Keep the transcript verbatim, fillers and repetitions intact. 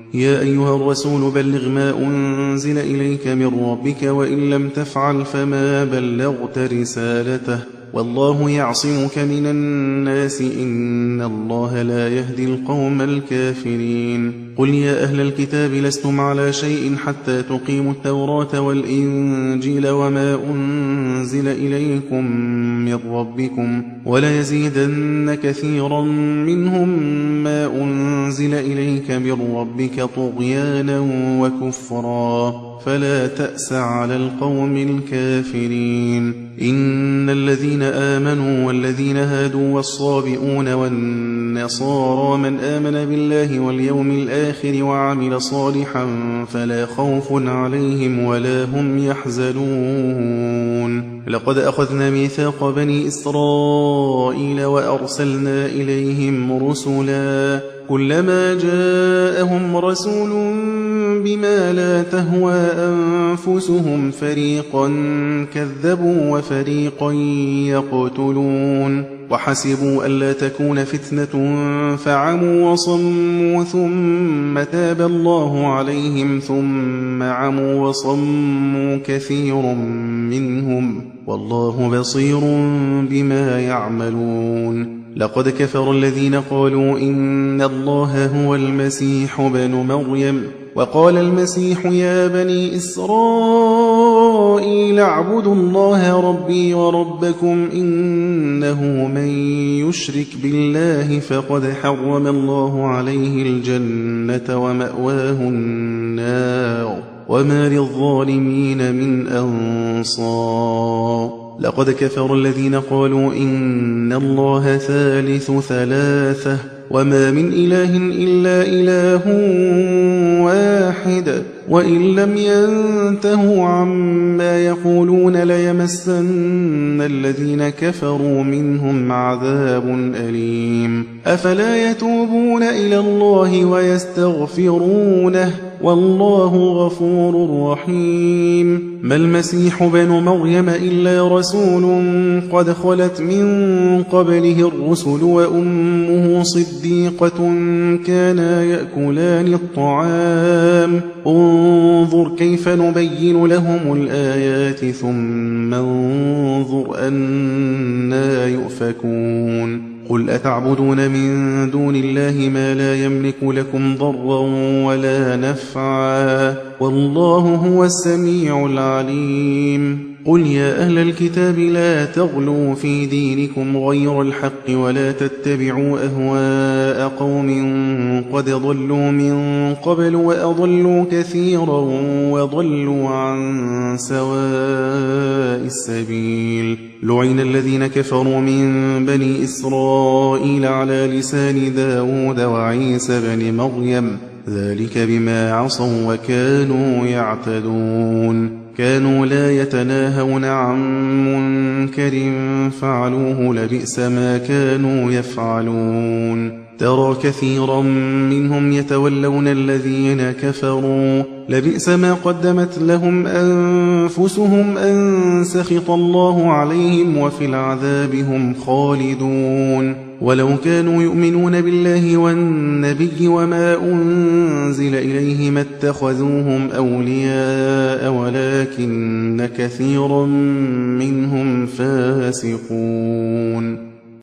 يا أيها الرسول بلغ ما أنزل إليك من ربك وإن لم تفعل فما بلغت رسالته والله يعصمك من الناس إن الله لا يهدي القوم الكافرين قل يا أهل الكتاب لستم على شيء حتى تقيموا التوراة والإنجيل وما أنزل إليكم من ربكم وليزيدن كثيرا منهم ما أنزل إليك من ربك طغيانا وكفرا فلا تأس على القوم الكافرين إن الذين آمنوا والذين هادوا والصابئون والنصارى من آمن بالله واليوم الآخر وعمل صالحا فلا خوف عليهم ولا هم يحزنون لقد أخذنا ميثاق بني إسرائيل وأرسلنا إليهم رسلا كلما جاءهم رسول بما لا تهوى أنفسهم فريقا كذبوا وفريقا يقتلون وحسبوا ألا تكون فتنة فعموا وصموا ثم تاب الله عليهم ثم عموا وصموا كثير منهم والله بصير بما يعملون لقد كفر الذين قالوا إن الله هو المسيح ابن مريم وقال المسيح يا بني إسرائيل اعبدوا الله ربي وربكم إنه من يشرك بالله فقد حرم الله عليه الجنة ومأواه النار وما للظالمين من أنصار لقد كفر الذين قالوا إن الله ثالث ثلاثة وما من إله إلا إله واحد وإن لم ينتهوا عما يقولون ليمسن الذين كفروا منهم عذاب أليم أفلا يتوبون إلى الله ويستغفرونه والله غفور رحيم ما المسيح بن مريم إلا رسول قد خلت من قبله الرسل وأمه صديقة كانا يأكلان الطعام انظر كيف نبين لهم الآيات ثم انظر أنا يؤفكون قل أتعبدون من دون الله ما لا يملك لكم ضرا ولا نفعا والله هو السميع العليم قل يا أهل الكتاب لا تغلوا في دينكم غير الحق ولا تتبعوا أهواء قوم قد ضلوا من قبل وأضلوا كثيرا وضلوا عن سواء السبيل لعن الذين كفروا من بني إسرائيل على لسان داود وعيسى بن مريم ذلك بما عصوا وكانوا يعتدون كانوا لا يتناهون عن منكر فعلوه لبئس ما كانوا يفعلون ترى كثيرا منهم يتولون الذين كفروا لبئس ما قدمت لهم أنفسهم أن سخط الله عليهم وفي العذاب هم خالدون ولو كانوا يؤمنون بالله والنبي وما أنزل إليه ما اتخذوهم أولياء ولكن كثيرا منهم فاسقون